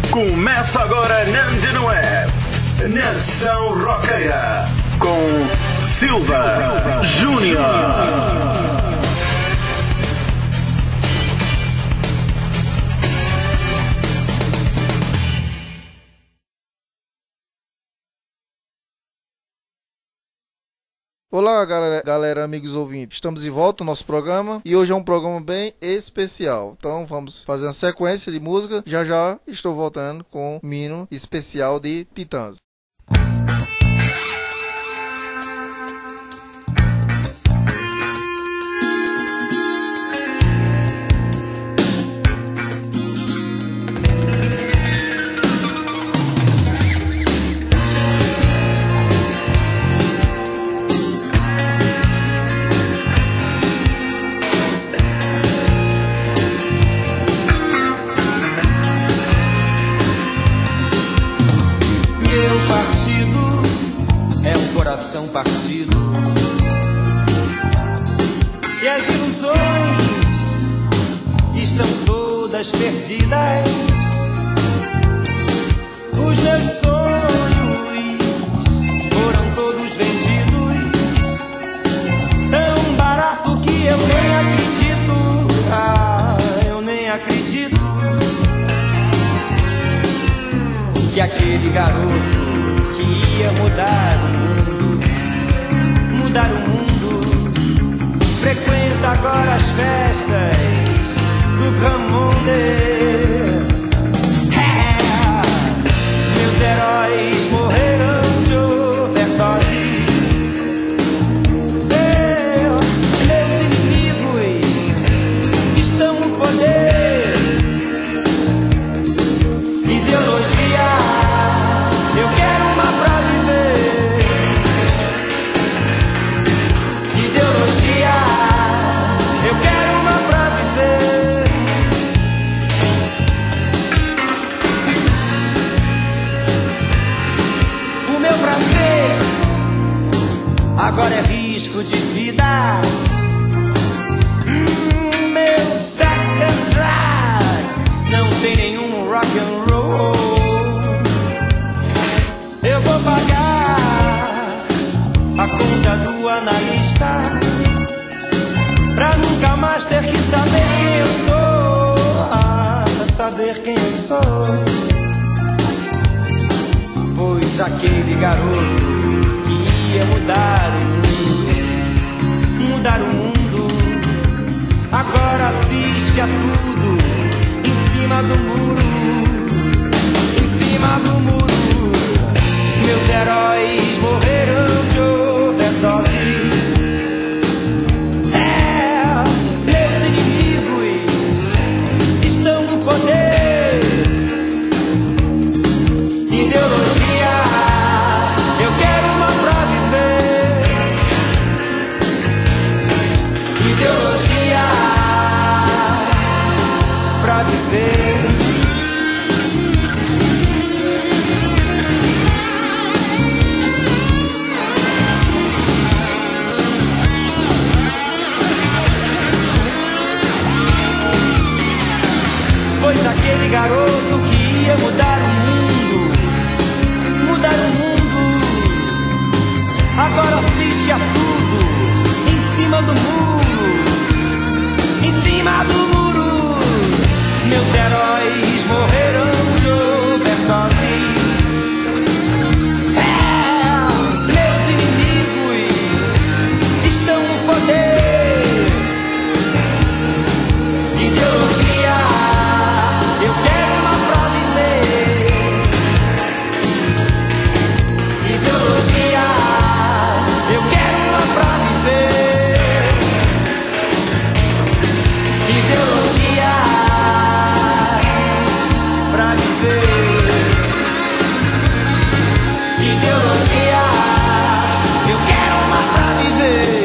Começa agora na Antena Web, Nação Roqueira, com Silva Júnior. Olá galera, amigos ouvintes, estamos de volta no nosso programa e hoje é um programa bem especial, então vamos fazer uma sequência de música, já estou voltando com um hino especial de Titãs. Partido e as ilusões estão todas perdidas. Os meus sonhos foram todos vendidos, tão barato que eu nem acredito. Eu nem acredito que aquele garoto que ia mudar o mundo, frequenta agora as festas do Grand Monde. Meus heróis morreram de overdose, meus inimigos estão no poder. Ideologia, eu quero uma pra viver. Eu quero uma pra viver. O meu prazer agora é risco de vida. Meu sex and drugs não tem nenhum rock and roll. Eu vou pagar a conta do analista pra nunca mais ter que saber quem eu sou. Saber quem eu sou. Pois aquele garoto que ia mudar o mundo, agora assiste a tudo em cima do muro. Em cima do muro. Meus heróis morreram de overdose. Poder, ideologia, eu quero uma pra viver. Ideologia pra viver. Pois aquele garoto que ia mudar o mundo, agora assiste a tudo em cima do muro. Em cima do muro. Meus heróis morreram de overdose. Meus inimigos estão no poder. Ideologia, eu quero uma pra viver. Ideologia, eu quero uma pra viver. Ideologia pra viver. Ideologia, eu quero uma pra viver.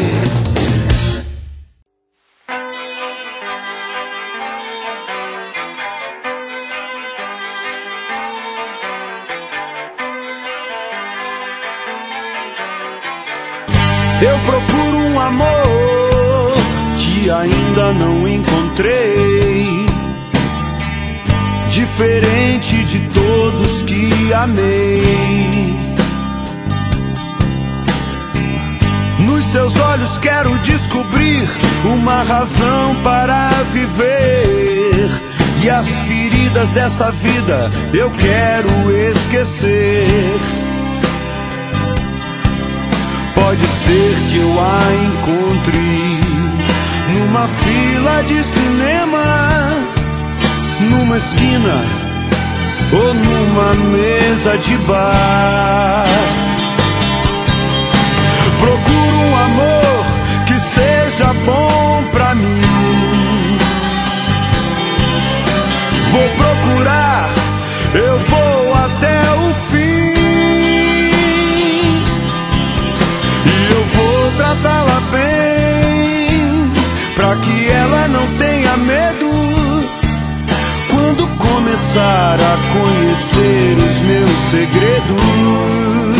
Eu procuro um amor que ainda não encontrei. De diferente de todos que amei. Nos seus olhos quero descobrir uma razão para viver, e as feridas dessa vida eu quero esquecer. Pode ser que eu a encontre numa fila de cinema, numa esquina ou numa mesa de bar. Procuro um amor que seja bom pra mim. Vou procurar, eu vou até o fim, e eu vou tratá-la bem, pra que ela não tenha medo quando começar a conhecer os meus segredos.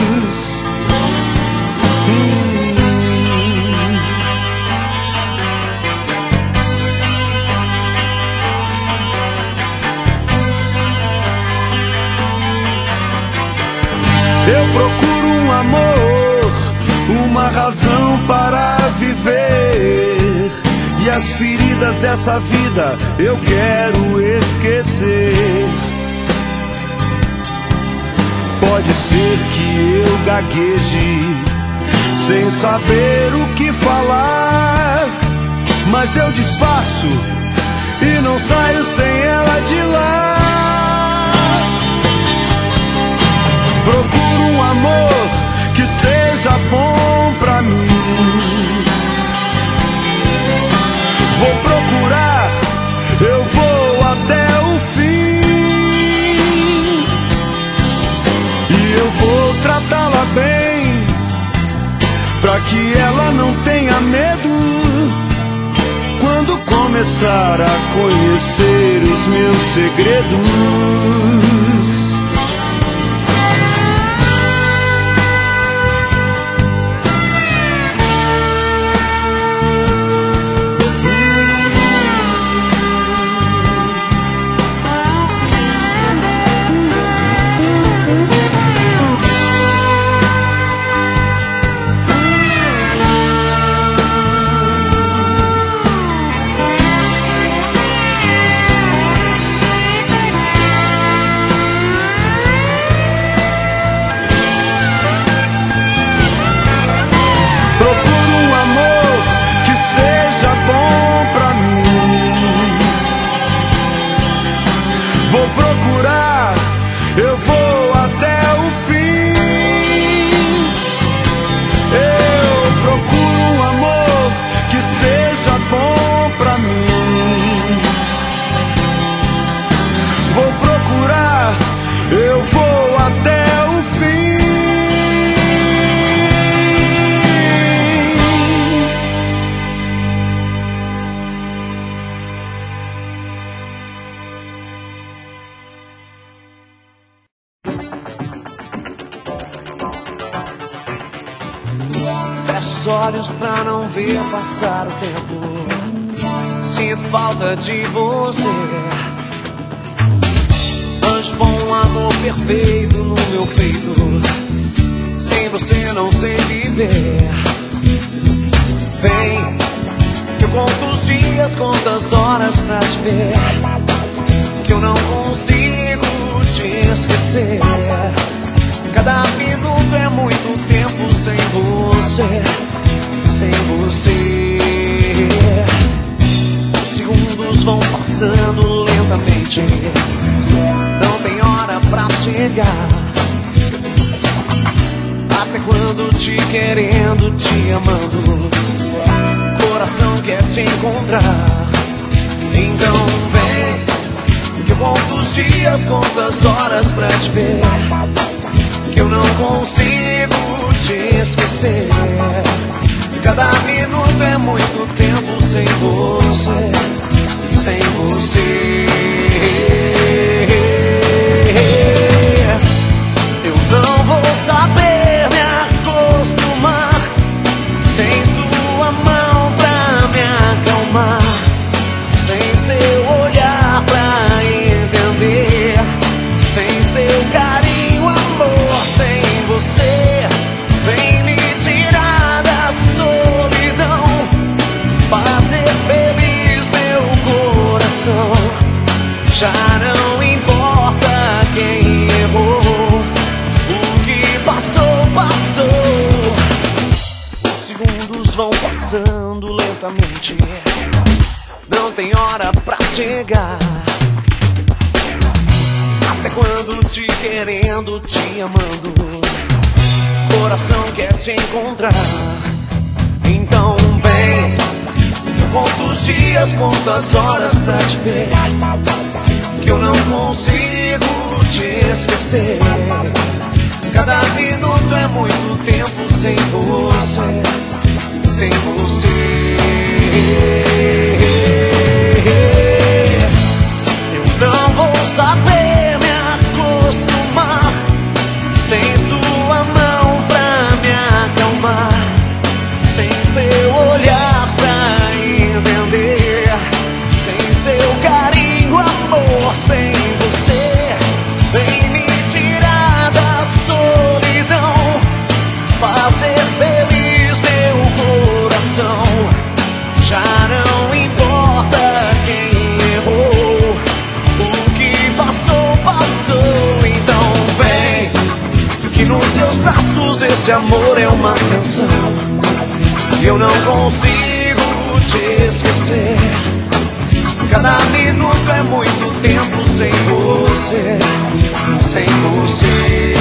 Eu procuro um amor, uma razão para viver, e as feridas dessa vida eu quero esquecer. Pode ser que eu gagueje sem saber o que falar, mas eu disfarço e não saio sem ela de lá. Procuro um amor que seja bom pra mim. Vou procurar, eu vou até o fim, e eu vou tratá-la bem, pra que ela não tenha medo quando começar a conhecer os meus segredos. Fecho os olhos pra não ver passar o tempo. Sinto falta de você. Anjo bom, amor perfeito no meu peito. Sem você não sei viver. Vem, que eu conto os dias, conto as horas pra te ver. Que eu não consigo te esquecer. Cada minuto é muito tempo sem você, sem você. Os segundos vão passando lentamente, não tem hora pra chegar. Até quando te querendo, te amando, coração quer te encontrar. Então vem, que eu conto os dias, conto as horas pra te ver. Que eu não consigo te esquecer. Cada minuto é muito tempo sem você, sem você. Eu não vou saber me acostumar sem sua mão pra me acalmar, sem seu olhar pra entender seu carinho, amor. Sem você, vem me tirar da solidão, fazer feliz meu coração. Já não importa quem errou, o que passou, passou. Os segundos vão passando lentamente, não tem hora pra chegar. Até quando te querendo, te amando, coração quer te encontrar. Então vem, eu conto os dias, conto as horas pra te ver, que eu não consigo te esquecer. Cada minuto é muito tempo sem você, sem você. Eu não vou saber me acostumar sem sua mão pra me acalmar, sem seu olhar pra entender, sem seu carinho, amor. Sem você, vem me tirar da solidão, fazer feliz meu coração. Já não importa quem errou, o que passou, passou. Então vem, que nos seus braços esse amor é uma canção, eu não consigo te esquecer. Cada minuto é muito tempo sem você, sem você.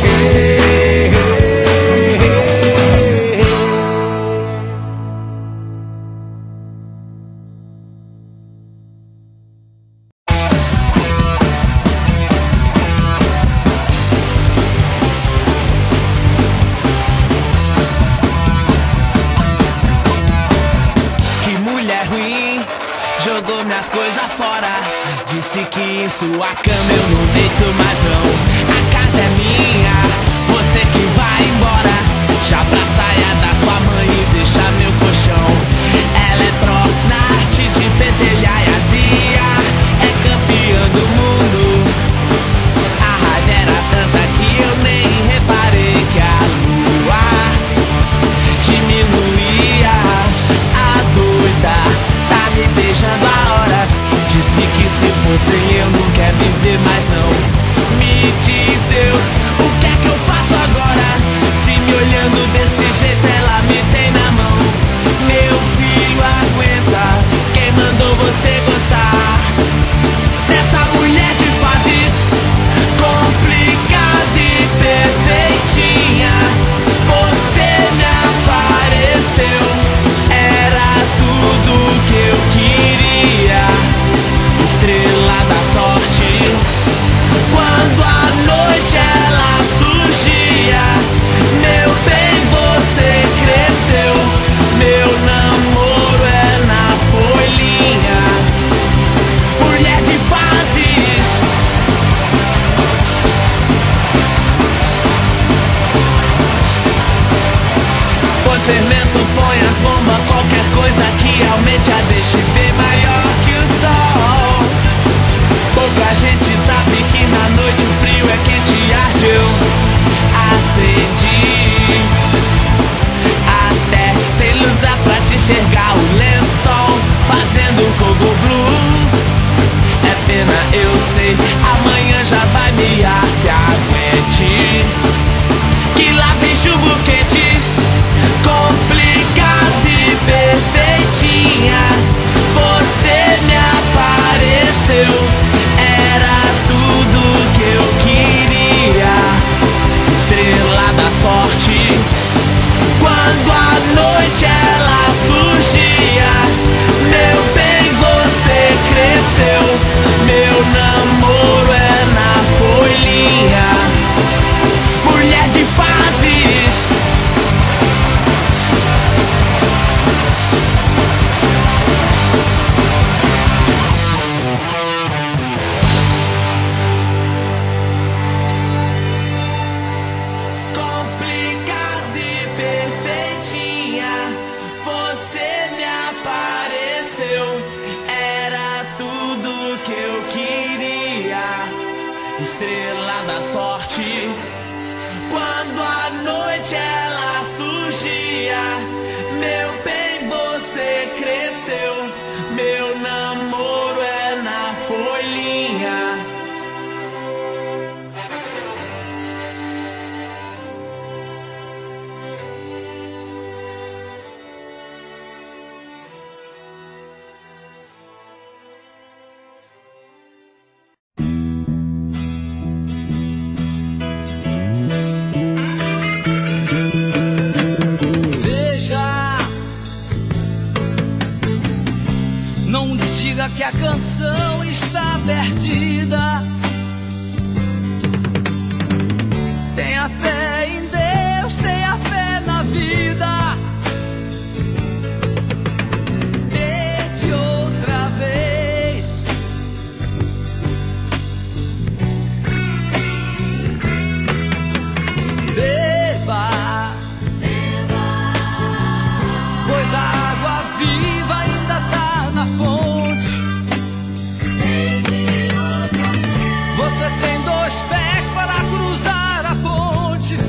Jogou minhas coisas fora, disse que em sua cama eu não deito mais não. A casa é minha, você que vai embora. Já pra saia da sua mãe e deixa meu colchão. Ela é tronarte de pentelhar e azia, é campeã do mundo. A raiva era tanta que eu nem reparei que a lua diminuía. A doida tá me beijando há horas, disse que se fosse eu não quer viver mais não. Me diz Deus, o que é que eu faço agora? Se me olhando desse jeito ela me tem na mão. Meu filho aguenta, quem mandou você gostar dessa mulher de fases complicada e perfeitinha? Você me apareceu, era tudo que eu queria, estrela da sorte. Quando a noite ela surgia, meu bem, você cresceu. Meu namoro é na folhinha, mulher de fases. Põe fermento, põe as bombas, qualquer coisa que aumente a deixe bem maior que o sol. Pouca gente sabe que na noite o frio é quente, arde, eu acendi. Até sem luz dá pra te enxergar o lençol fazendo coco blue. É pena, eu sei, amanhã já vai miar, se aguente, que lá vem chumbo quente, complicado e perfeitinha. Você me apareceu, estrela da sorte. Quando a noite ela surgia, meu bem, você cresceu. Meu namoro é na folhinha. Não diga que a canção está perdida. Tenha fé em Deus, tenha fé na vida. Tente outra vez. Beba, pois a água viva ainda tá na fonte. Você tem 2 pés para cruzar a ponte.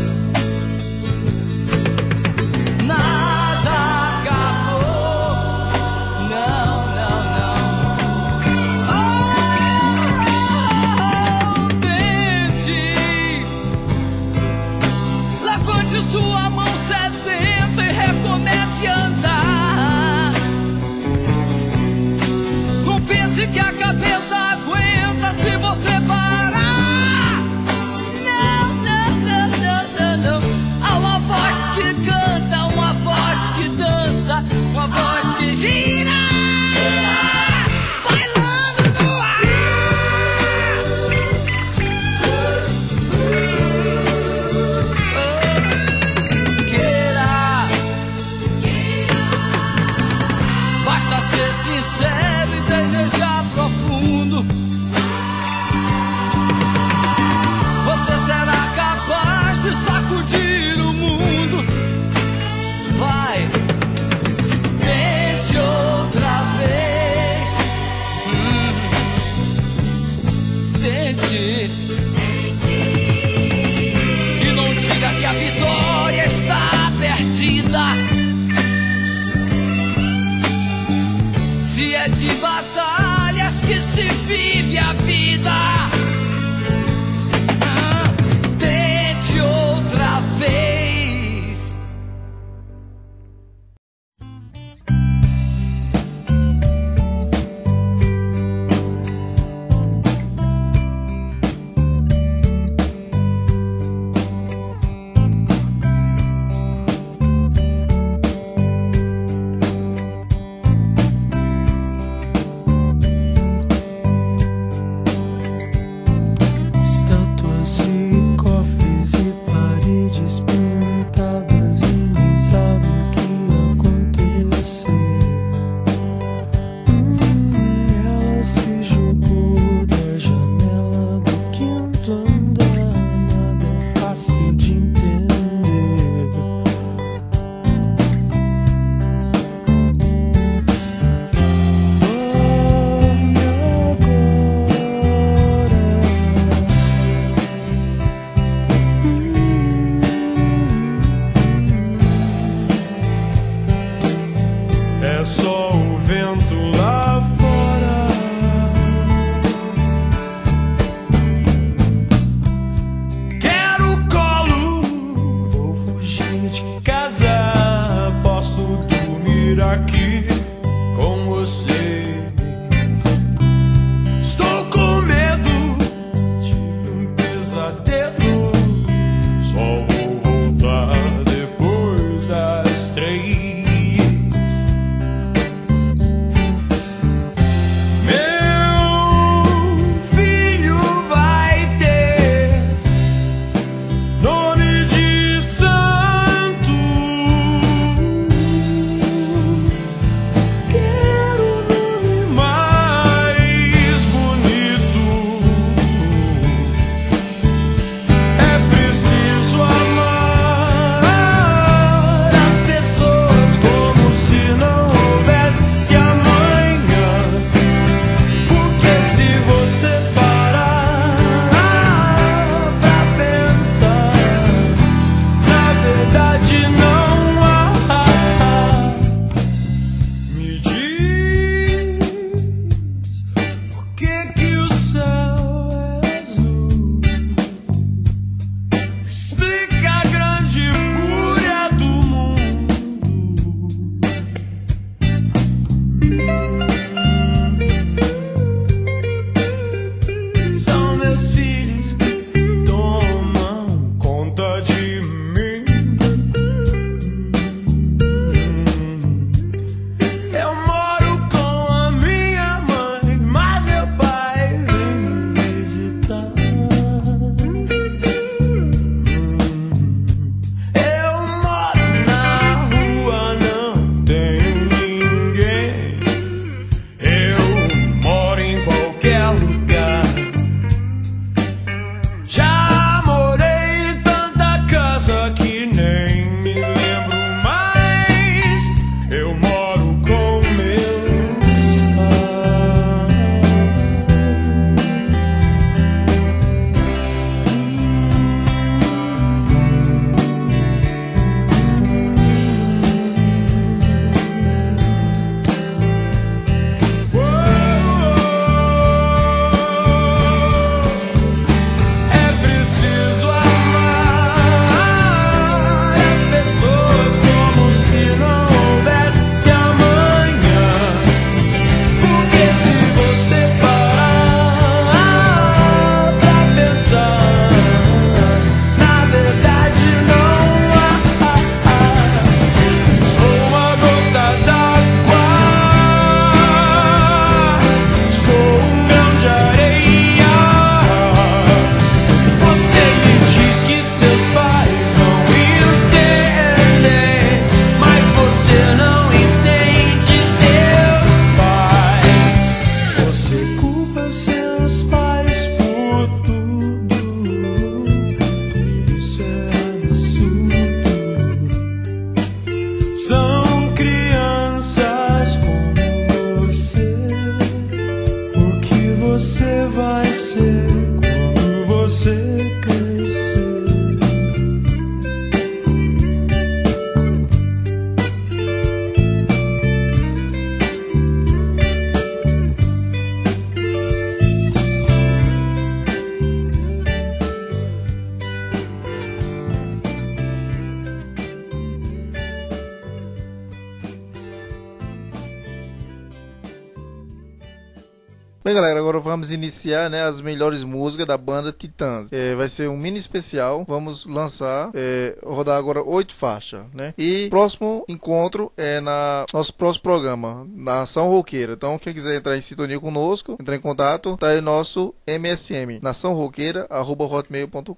Bem, galera, agora vamos iniciar, né, as melhores músicas da banda Titãs. Vai ser um mini especial. Vamos lançar, rodar agora 8 faixas, né? E próximo encontro é na nosso próximo programa, na Nação Roqueira. Então, quem quiser entrar em sintonia conosco, entrar em contato, tá aí nosso MSM, naçãoroqueira@hotmail.com.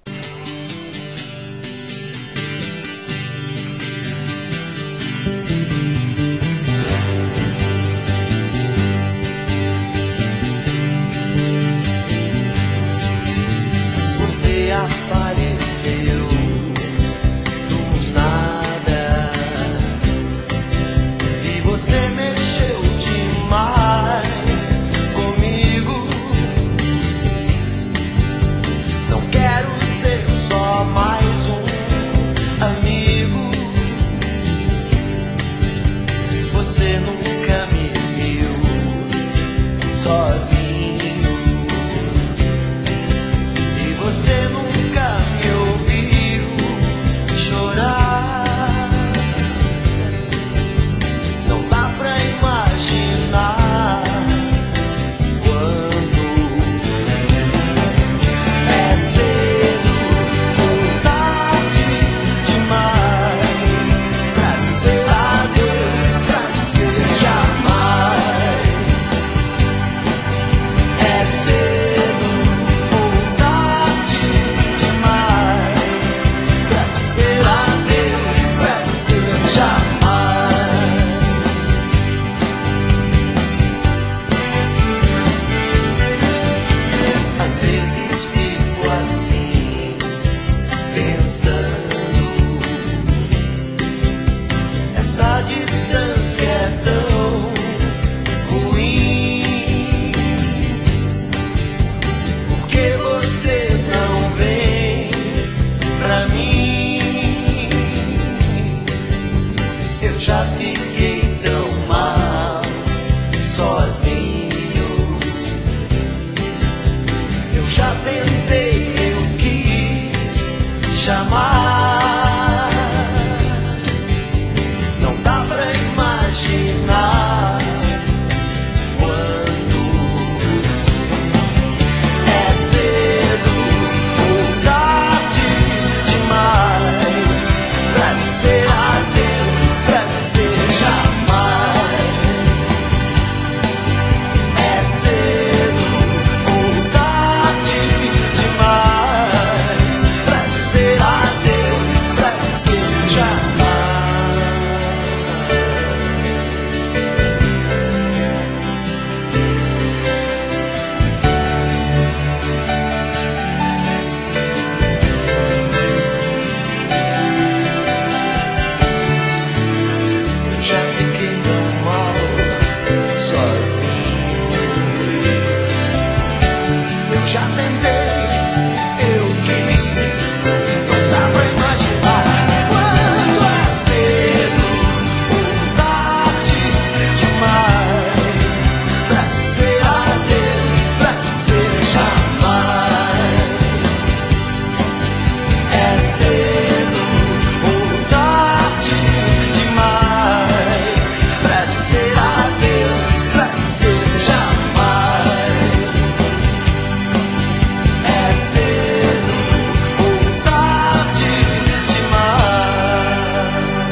Você apareceu do nada e você mexeu demais comigo. Não quero ser só mais um amigo. Você nunca me viu sozinho. Você nunca me ouviu chorar. Não dá pra imaginar quando é cedo ou tarde demais pra dizer adeus, pra dizer jamais. É cedo. Às vezes fico assim, pensando, essa distância é tão ruim. Por que você não vem pra mim? Eu já fiquei tão mal sozinho. Já tentei, eu quis chamar. Não dá pra imaginar quando é cedo ou tarde demais pra dizer adeus, pra dizer jamais. É cedo ou tarde demais pra dizer adeus, pra dizer jamais. Eu já fiquei tão mal sozinho. Eu já tentei, eu quis. Não dá pra imaginar quando é cedo ou tarde demais pra dizer adeus, pra dizer jamais. É cedo ou tarde demais pra dizer adeus, pra dizer jamais. É cedo ou tarde demais.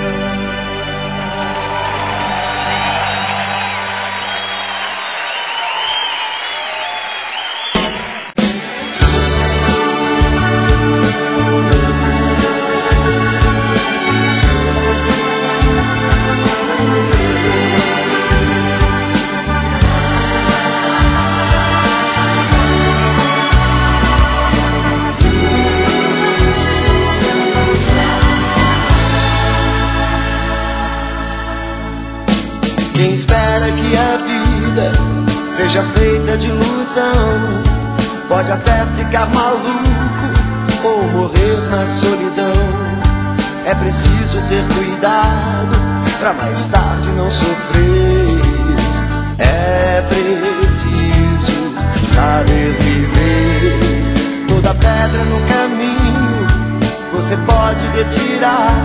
Quem espera que a vida seja feita de ilusão pode até ficar maluco ou morrer na solidão. É preciso ter cuidado pra mais tarde não sofrer. É preciso saber viver. Toda pedra no caminho você pode retirar.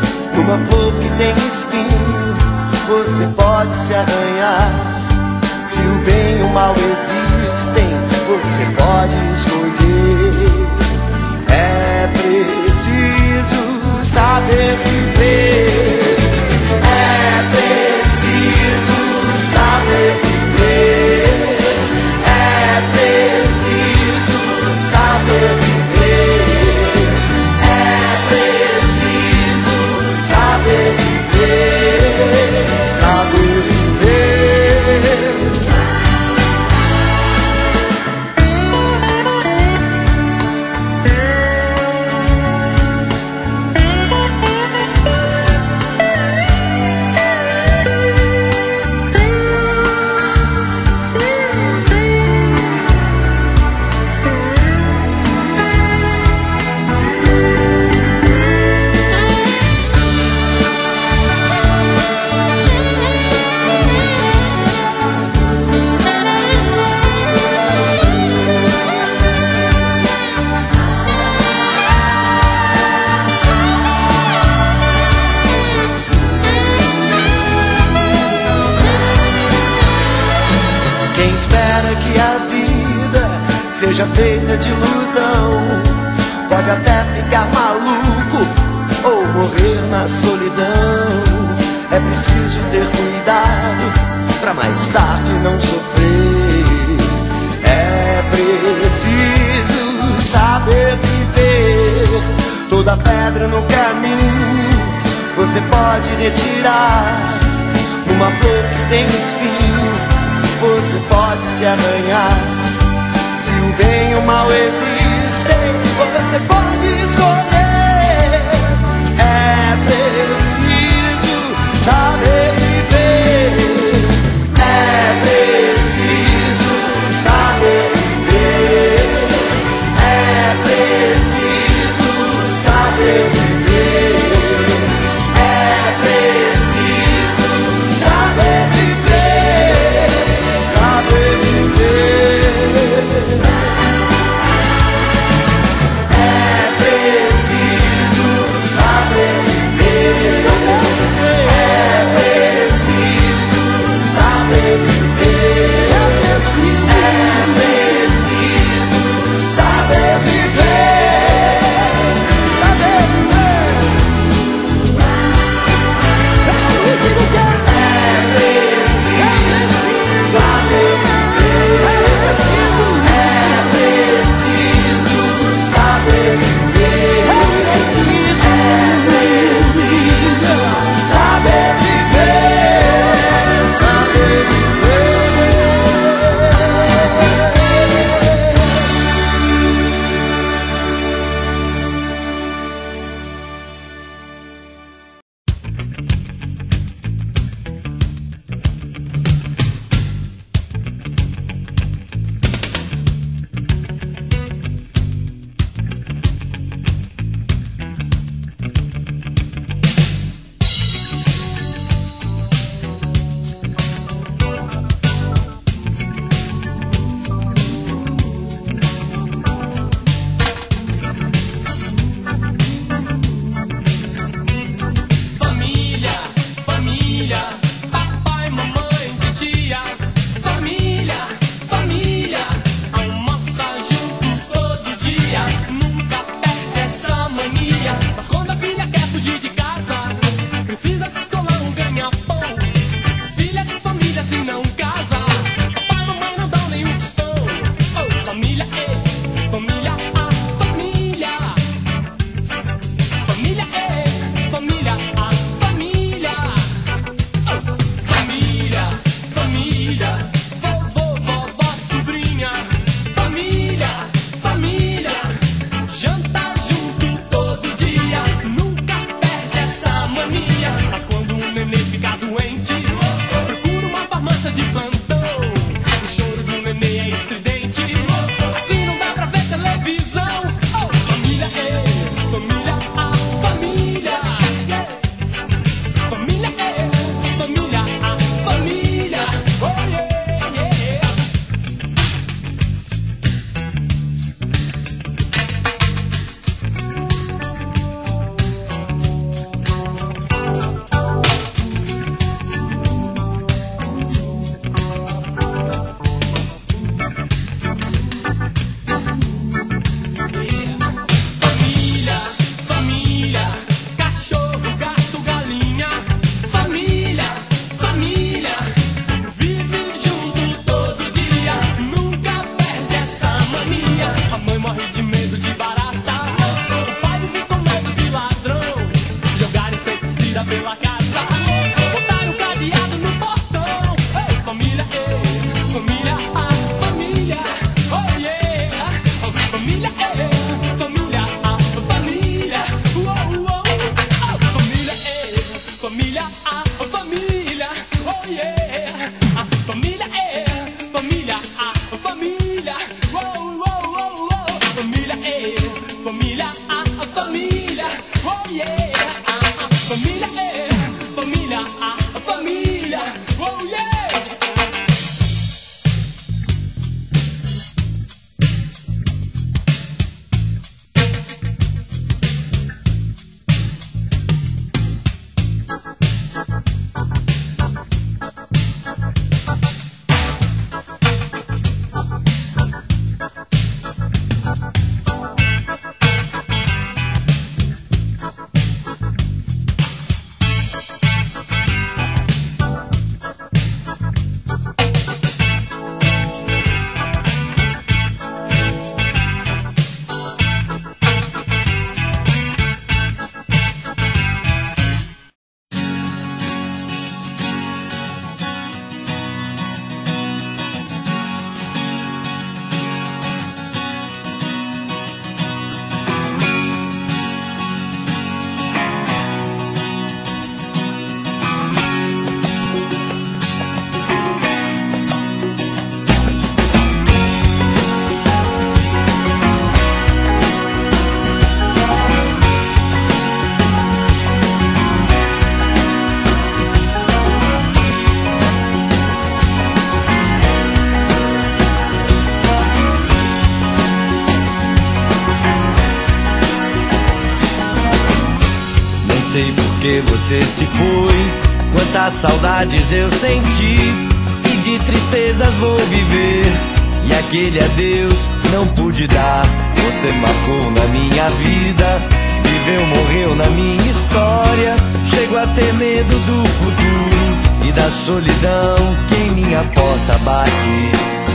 Numa flor que tem espinho você pode se arranhar. Se o bem e o mal existem, você pode escolher. É preciso saber viver. É preciso saber viver. É preciso saber viver. É preciso saber viver. Saber viver. Quem espera que a vida seja feita de ilusão pode até ficar maluco ou morrer na solidão. É preciso ter cuidado pra mais tarde não sofrer. É preciso saber viver. Toda pedra no caminho você pode retirar. Numa flor que tem espinho você pode se arranhar. Se o bem e o mal existem, você pode escolher. É preciso saber viver. É preciso saber viver. É preciso saber viver. É preciso saber viver. Saber viver. pela casa, botaram cadeado no portão. Ei, família, família, família, oh yeah. Família, família, família, uou, uou. Família, família, família, oh yeah. Família, família, família, uou, uou, uou, uou. Família, família, família, oh yeah. Família, família, família, oh yeah. Sei porque você se foi, quantas saudades eu senti, e de tristezas vou viver, e aquele adeus não pude dar. Você marcou na minha vida, viveu, morreu na minha história. Chego a ter medo do futuro e da solidão que em minha porta bate.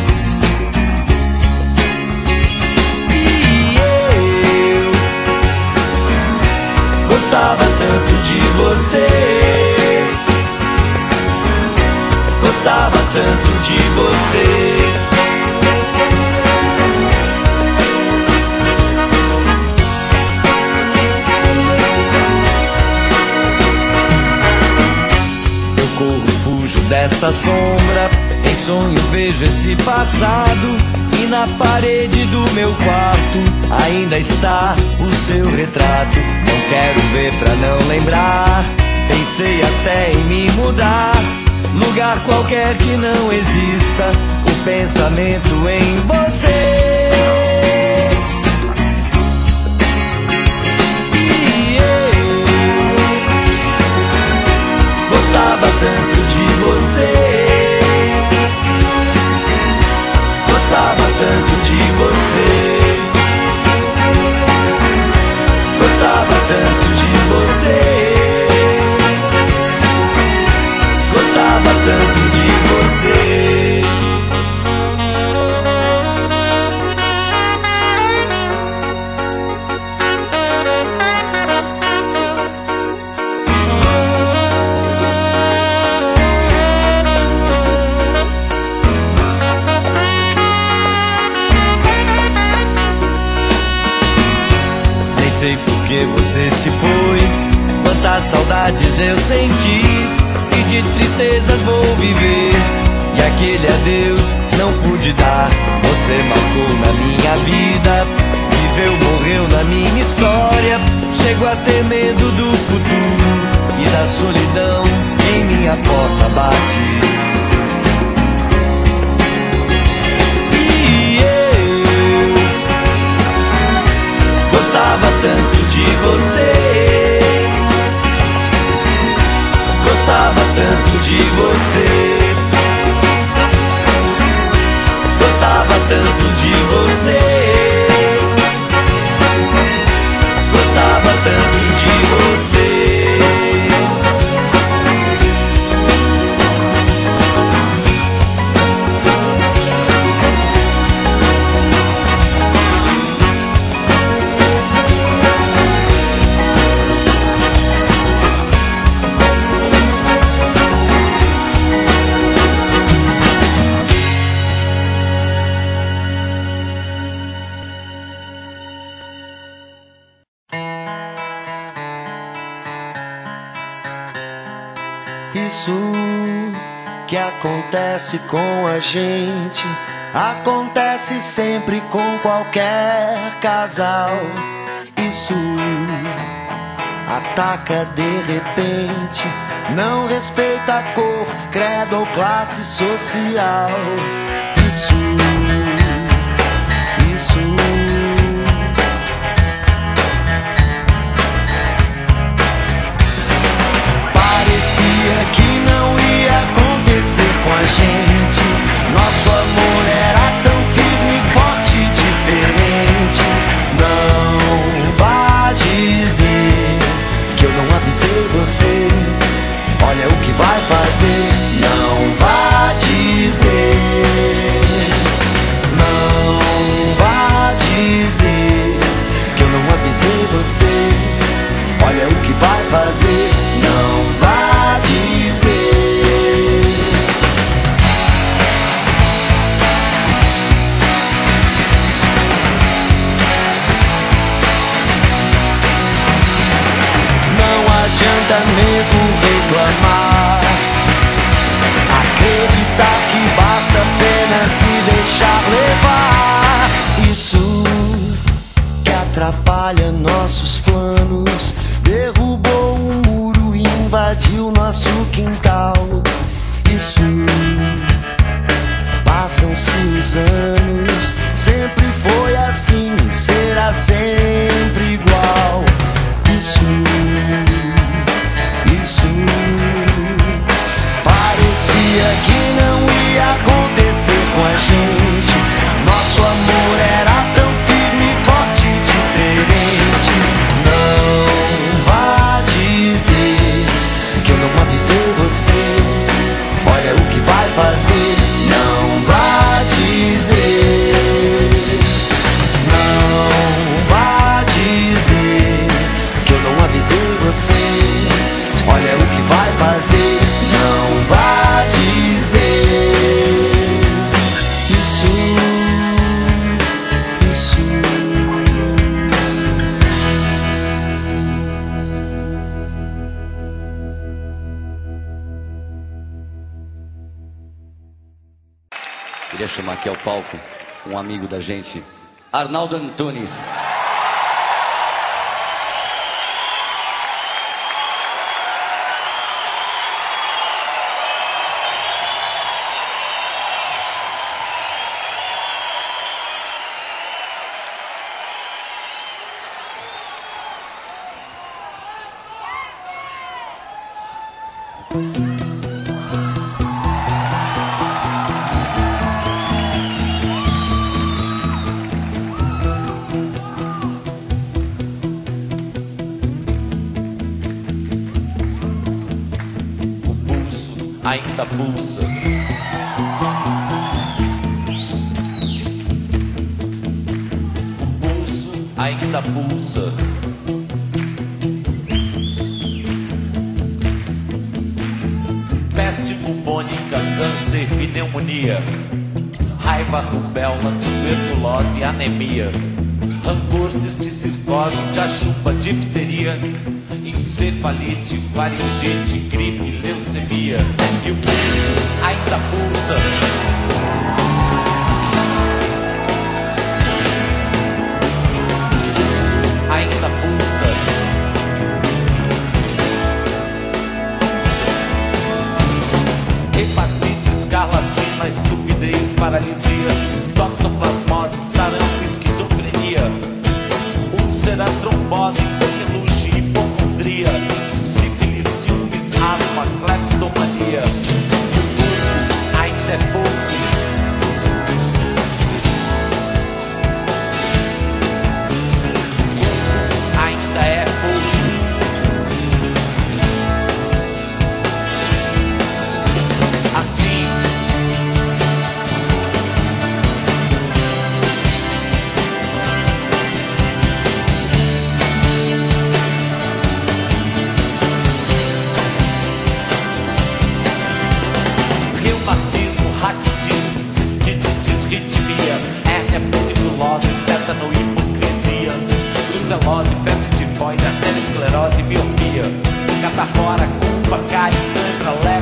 Gostava tanto de você, gostava tanto de você. Eu corro, fujo desta sombra, em sonho vejo esse passado. E na parede do meu quarto ainda está o seu retrato. Não quero ver pra não lembrar, pensei até em me mudar. Lugar qualquer que não exista o pensamento em você. E eu gostava tanto de você, gostava tanto de você, gostava tanto de você, gostava tanto de você. Sei porque você se foi, quantas saudades eu senti, e de tristezas vou viver, e aquele adeus não pude dar. Você marcou na minha vida, viveu, morreu na minha história. Chego a ter medo do futuro e da solidão que em minha porta bate. Gostava tanto de você, gostava tanto de você, gostava tanto de você, gostava tanto de você. Isso que acontece com a gente acontece sempre com qualquer casal. Isso ataca de repente, não respeita a cor, credo ou classe social. Isso parecia que não ia acontecer com a gente. Nosso amor era tão firme, forte e diferente. Não vá dizer que eu não avisei você. Olha o que vai fazer. Não vá dizer. Não vá dizer que eu não avisei você. Olha o que vai fazer. Não vá dizer. Não adianta mesmo reclamar, acreditar que basta apenas se deixar levar. Isso que atrapalha nossos planos, derrubou um muro e invadiu nosso quintal. Isso passam-se os anos, sempre foi assim, será sempre igual. Isso parecia que não ia acontecer com a gente. Nosso amor era tão firme, forte e diferente. Não vá dizer que eu não avisei você. Olha o que vai fazer. Não vá dizer. Não vá dizer que eu não avisei você. Olha o que vai fazer. Não vá dizer. Isso. Queria chamar aqui ao palco um amigo da gente, Arnaldo Antunes. Ainda pulsa. O pulso ainda pulsa. Peste bubônica, câncer, pneumonia, raiva, rubéola, tuberculose, anemia, rancor, cisticircose, cachumba, difteria, encefalite, faringite, gripe, leucemia. E o pulso ainda pulsa. Ainda pulsa. Hepatite, escarlatina, estupidez, paralisia, toxoplasmose, sarampo, esquizofrenia, úlcera, trombose, coqueluche, hipocondria, sífilis, ciúmes, asma, cleptomania. E o corpo ainda é pouco. Ainda é pouco. Assim, reumatismo, raquitismo, cistite, disritmia, hérnia, tuberculose, tétano, hipocrisia, brucelose, febre tifoide, arteriosclerose, miopia, catapora, culpa, cárie, cãibra,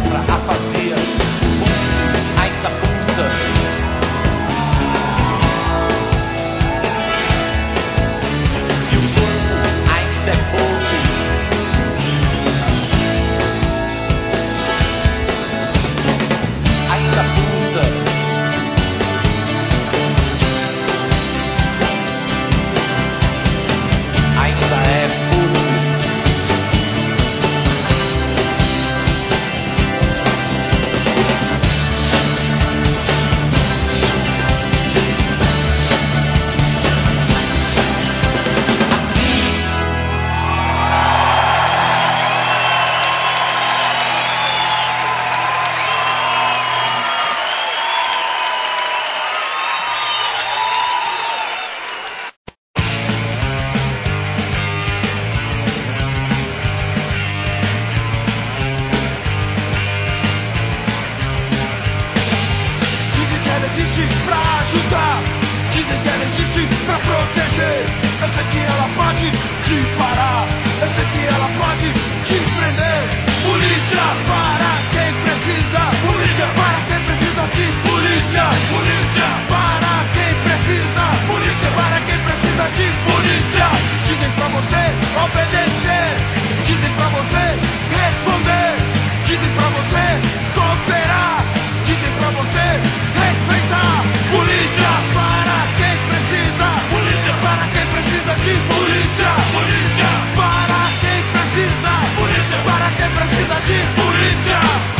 pode te parar, eu sei que ela pode te prender. Polícia para quem precisa, polícia para quem precisa de polícia, polícia para quem precisa, polícia para quem precisa de polícia. Dizem pra você obedecer, dizem pra você responder, dizem pra você cooperar, dizem pra você respeitar. Polícia para quem precisa, polícia para quem precisa de polícia, polícia para quem precisa, polícia para quem precisa de polícia.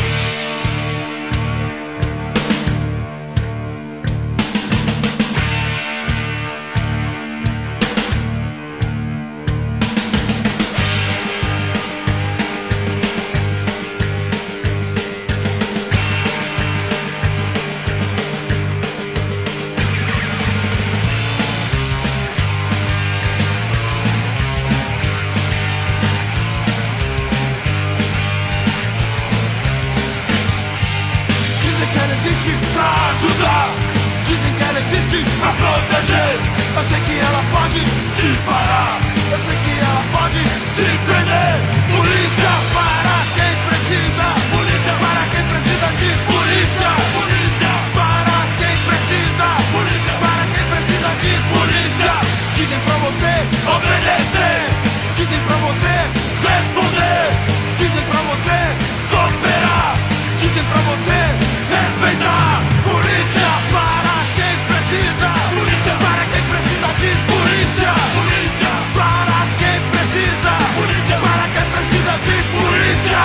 Dizem que ela existe pra ajudar, dizem que ela existe pra proteger. Eu sei que ela pode te parar, eu sei que ela pode te prender. Polícia para quem precisa, polícia para quem precisa de polícia, polícia para quem precisa, polícia para quem precisa de polícia. Dizem pra você obedecer, dizem pra você responder, dizem pra você cooperar, dizem pra você respeitar. Polícia para quem precisa, polícia para quem precisa de polícia, polícia para quem precisa, polícia para quem precisa de polícia.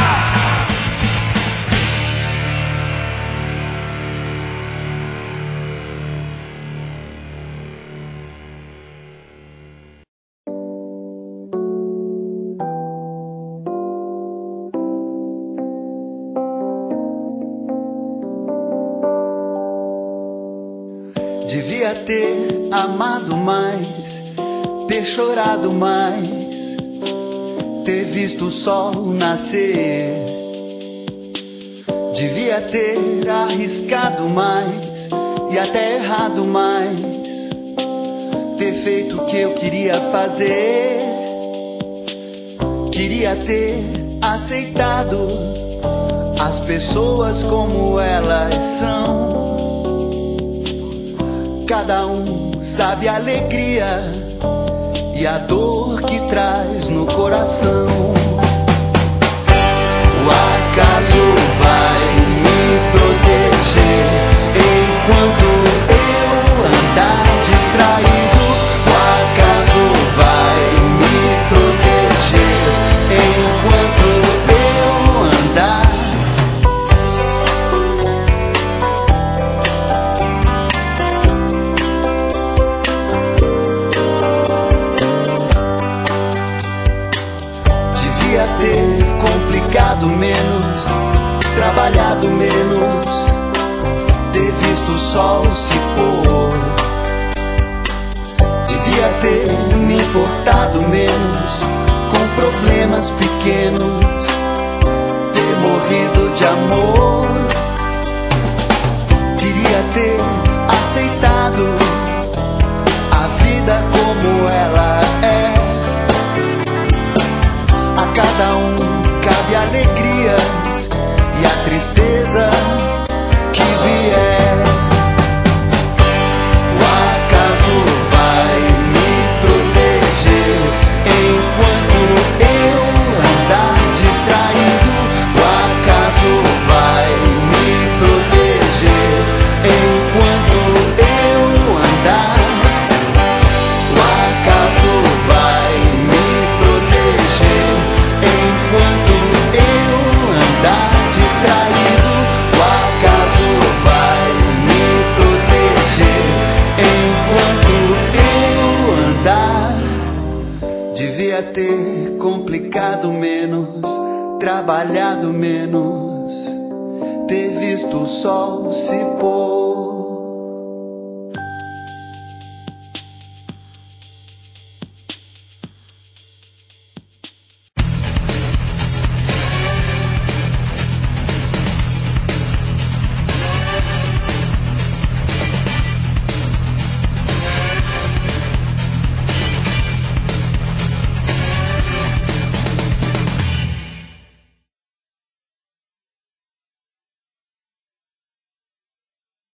Devia ter amado mais, ter chorado mais, ter visto o sol nascer. Devia ter arriscado mais e até errado mais, ter feito o que eu queria fazer. Queria ter aceitado as pessoas como elas são. Cada um sabe a alegria e a dor que traz no coração. O acaso vai me proteger enquanto eu andar distraído. O acaso vai me proteger enquanto eu andar. Devia ter complicado menos, trabalhado menos, ter visto o sol se pôr. Devia ter me importado menos com problemas pequenos, ter morrido de amor. Queria ter aceitado a vida como ela é. A cada um cabe alegrias e a tristeza que vier. O acaso vai me proteger enquanto eu andar distraído. O acaso vai me proteger enquanto eu andar. O acaso vai me proteger enquanto eu andar distraído. O acaso vai me proteger enquanto eu andar. Devia ter complicado menos, trabalhado menos, ter visto o sol se pôr.